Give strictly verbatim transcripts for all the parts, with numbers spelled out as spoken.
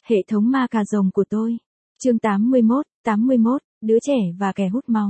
Hệ thống ma cà rồng của tôi. Chương tám mươi mốt, tám mươi mốt, đứa trẻ và kẻ hút máu.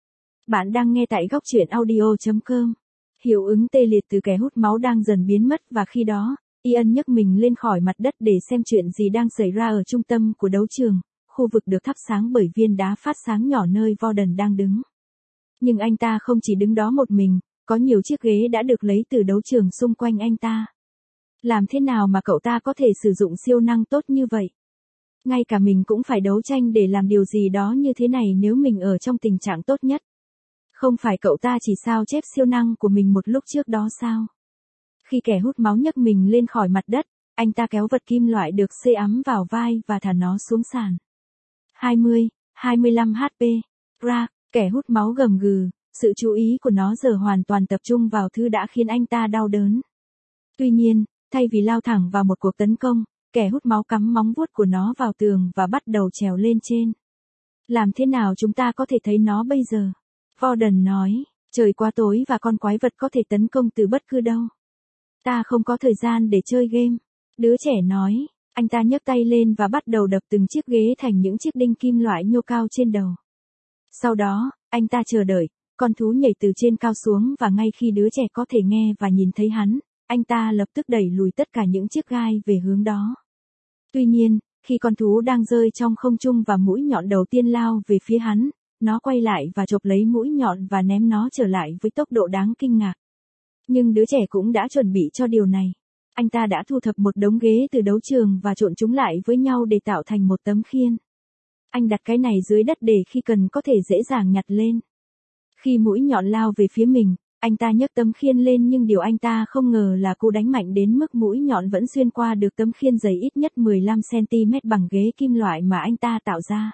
Bạn đang nghe tại góc truyện audio chấm com. Hiệu ứng tê liệt từ kẻ hút máu đang dần biến mất và khi đó, Ian nhấc mình lên khỏi mặt đất để xem chuyện gì đang xảy ra ở trung tâm của đấu trường, khu vực được thắp sáng bởi viên đá phát sáng nhỏ nơi Warden đang đứng. Nhưng anh ta không chỉ đứng đó một mình, có nhiều chiếc ghế đã được lấy từ đấu trường xung quanh anh ta. Làm thế nào mà cậu ta có thể sử dụng siêu năng tốt như vậy? Ngay cả mình cũng phải đấu tranh để làm điều gì đó như thế này nếu mình ở trong tình trạng tốt nhất. Không phải cậu ta chỉ sao chép siêu năng của mình một lúc trước đó sao? Khi kẻ hút máu nhấc mình lên khỏi mặt đất, anh ta kéo vật kim loại được xê ắm vào vai và thả nó xuống sàn. hai mươi, hai mươi lăm hát pê. Ra, kẻ hút máu gầm gừ, sự chú ý của nó giờ hoàn toàn tập trung vào thứ đã khiến anh ta đau đớn. Tuy nhiên, thay vì lao thẳng vào một cuộc tấn công, kẻ hút máu cắm móng vuốt của nó vào tường và bắt đầu trèo lên trên. Làm thế nào chúng ta có thể thấy nó bây giờ? Warden nói, trời quá tối và con quái vật có thể tấn công từ bất cứ đâu. Ta không có thời gian để chơi game. Đứa trẻ nói, anh ta nhấc tay lên và bắt đầu đập từng chiếc ghế thành những chiếc đinh kim loại nhô cao trên đầu. Sau đó, anh ta chờ đợi, con thú nhảy từ trên cao xuống và ngay khi đứa trẻ có thể nghe và nhìn thấy hắn, anh ta lập tức đẩy lùi tất cả những chiếc gai về hướng đó. Tuy nhiên, khi con thú đang rơi trong không trung và mũi nhọn đầu tiên lao về phía hắn, nó quay lại và chộp lấy mũi nhọn và ném nó trở lại với tốc độ đáng kinh ngạc. Nhưng đứa trẻ cũng đã chuẩn bị cho điều này. Anh ta đã thu thập một đống ghế từ đấu trường và trộn chúng lại với nhau để tạo thành một tấm khiên. Anh đặt cái này dưới đất để khi cần có thể dễ dàng nhặt lên. Khi mũi nhọn lao về phía mình, anh ta nhấc tấm khiên lên nhưng điều anh ta không ngờ là cú đánh mạnh đến mức mũi nhọn vẫn xuyên qua được tấm khiên dày ít nhất mười lăm xăng-ti-mét bằng ghế kim loại mà anh ta tạo ra.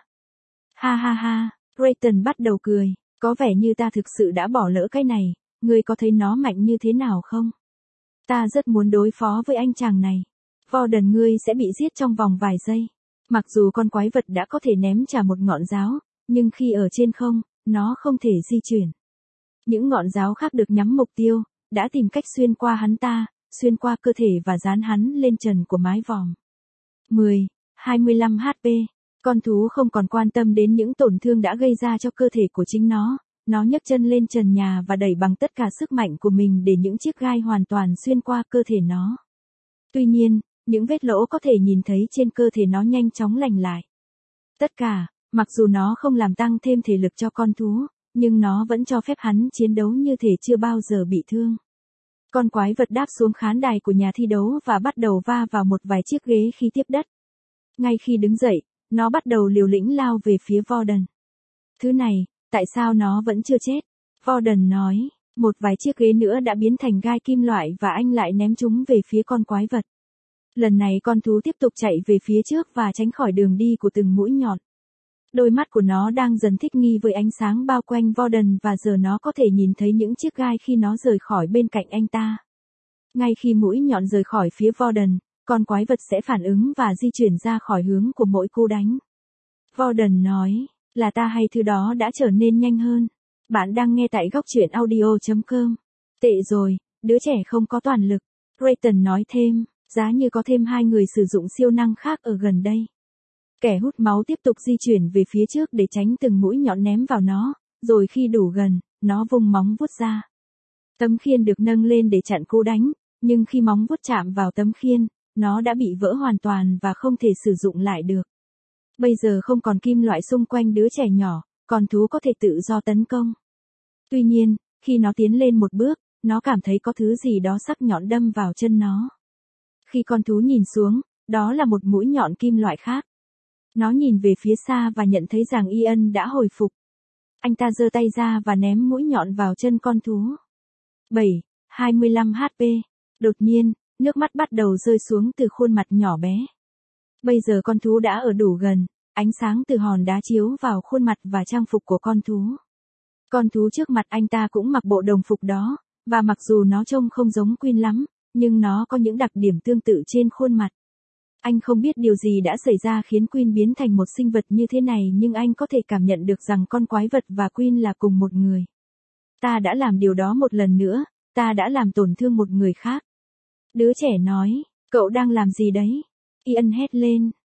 Ha ha ha, Rayton bắt đầu cười, có vẻ như ta thực sự đã bỏ lỡ cái này, ngươi có thấy nó mạnh như thế nào không? Ta rất muốn đối phó với anh chàng này. Warden ngươi sẽ bị giết trong vòng vài giây. Mặc dù con quái vật đã có thể ném trả một ngọn giáo, nhưng khi ở trên không, nó không thể di chuyển. Những ngọn giáo khác được nhắm mục tiêu, đã tìm cách xuyên qua hắn ta, xuyên qua cơ thể và dán hắn lên trần của mái vòm. mười, hai mươi lăm hát pê. Con thú không còn quan tâm đến những tổn thương đã gây ra cho cơ thể của chính nó. Nó nhấc chân lên trần nhà và đẩy bằng tất cả sức mạnh của mình để những chiếc gai hoàn toàn xuyên qua cơ thể nó. Tuy nhiên, những vết lỗ có thể nhìn thấy trên cơ thể nó nhanh chóng lành lại. Tất cả, mặc dù nó không làm tăng thêm thể lực cho con thú, nhưng nó vẫn cho phép hắn chiến đấu như thể chưa bao giờ bị thương. Con quái vật đáp xuống khán đài của nhà thi đấu và bắt đầu va vào một vài chiếc ghế khi tiếp đất. Ngay khi đứng dậy, nó bắt đầu liều lĩnh lao về phía Warden. Thứ này, tại sao nó vẫn chưa chết? Warden nói, một vài chiếc ghế nữa đã biến thành gai kim loại và anh lại ném chúng về phía con quái vật. Lần này con thú tiếp tục chạy về phía trước và tránh khỏi đường đi của từng mũi nhọn. Đôi mắt của nó đang dần thích nghi với ánh sáng bao quanh Warden và giờ nó có thể nhìn thấy những chiếc gai khi nó rời khỏi bên cạnh anh ta. Ngay khi mũi nhọn rời khỏi phía Warden, con quái vật sẽ phản ứng và di chuyển ra khỏi hướng của mỗi cú đánh. Warden nói, là ta hay thứ đó đã trở nên nhanh hơn. Bạn đang nghe tại góc truyện audio chấm com. Tệ rồi, đứa trẻ không có toàn lực. Rayton nói thêm, giá như có thêm hai người sử dụng siêu năng khác ở gần đây. Kẻ hút máu tiếp tục di chuyển về phía trước để tránh từng mũi nhọn ném vào nó, rồi khi đủ gần, nó vung móng vuốt ra. Tấm khiên được nâng lên để chặn cú đánh, nhưng khi móng vuốt chạm vào tấm khiên, nó đã bị vỡ hoàn toàn và không thể sử dụng lại được. Bây giờ không còn kim loại xung quanh đứa trẻ nhỏ, con thú có thể tự do tấn công. Tuy nhiên, khi nó tiến lên một bước, nó cảm thấy có thứ gì đó sắc nhọn đâm vào chân nó. Khi con thú nhìn xuống, đó là một mũi nhọn kim loại khác. Nó nhìn về phía xa và nhận thấy rằng Ian đã hồi phục. Anh ta giơ tay ra và ném mũi nhọn vào chân con thú. bảy, hai mươi lăm hát pê. Đột nhiên, nước mắt bắt đầu rơi xuống từ khuôn mặt nhỏ bé. Bây giờ con thú đã ở đủ gần, ánh sáng từ hòn đá chiếu vào khuôn mặt và trang phục của con thú. Con thú trước mặt anh ta cũng mặc bộ đồng phục đó, và mặc dù nó trông không giống Queen lắm, nhưng nó có những đặc điểm tương tự trên khuôn mặt. Anh không biết điều gì đã xảy ra khiến Queen biến thành một sinh vật như thế này nhưng anh có thể cảm nhận được rằng con quái vật và Queen là cùng một người. Ta đã làm điều đó một lần nữa, ta đã làm tổn thương một người khác. Đứa trẻ nói, cậu đang làm gì đấy? Ian hét lên,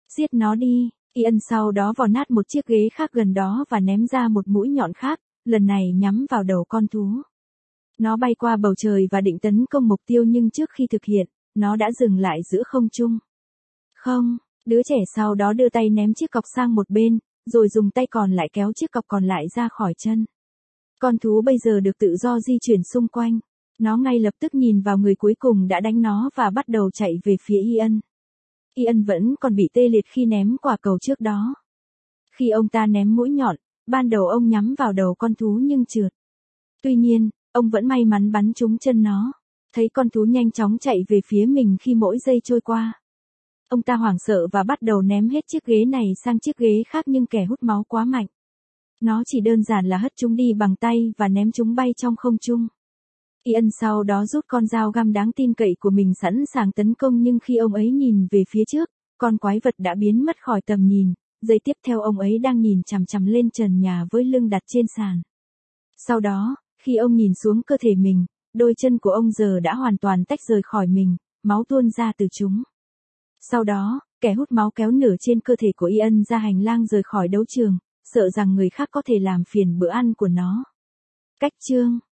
Giết nó đi. Ian sau đó vò nát một chiếc ghế khác gần đó và ném ra một mũi nhọn khác, lần này nhắm vào đầu con thú. Nó bay qua bầu trời và định tấn công mục tiêu nhưng trước khi thực hiện, nó đã dừng lại giữa không trung. Không, đứa trẻ sau đó đưa tay ném chiếc cọc sang một bên, rồi dùng tay còn lại kéo chiếc cọc còn lại ra khỏi chân. Con thú bây giờ được tự do di chuyển xung quanh. Nó ngay lập tức nhìn vào người cuối cùng đã đánh nó và bắt đầu chạy về phía Ian. Ian vẫn còn bị tê liệt khi ném quả cầu trước đó. Khi ông ta ném mũi nhọn, ban đầu ông nhắm vào đầu con thú nhưng trượt. Tuy nhiên, ông vẫn may mắn bắn trúng chân nó. Thấy con thú nhanh chóng chạy về phía mình khi mỗi giây trôi qua. Ông ta hoảng sợ và bắt đầu ném hết chiếc ghế này sang chiếc ghế khác nhưng kẻ hút máu quá mạnh. Nó chỉ đơn giản là hất chúng đi bằng tay và ném chúng bay trong không trung. Ian sau đó rút con dao găm đáng tin cậy của mình sẵn sàng tấn công nhưng khi ông ấy nhìn về phía trước, con quái vật đã biến mất khỏi tầm nhìn, giây tiếp theo ông ấy đang nhìn chằm chằm lên trần nhà với lưng đặt trên sàn. Sau đó, khi ông nhìn xuống cơ thể mình, đôi chân của ông giờ đã hoàn toàn tách rời khỏi mình, máu tuôn ra từ chúng. Sau đó, kẻ hút máu kéo nửa trên cơ thể của Ian ra hành lang rời khỏi đấu trường, sợ rằng người khác có thể làm phiền bữa ăn của nó. Cách chương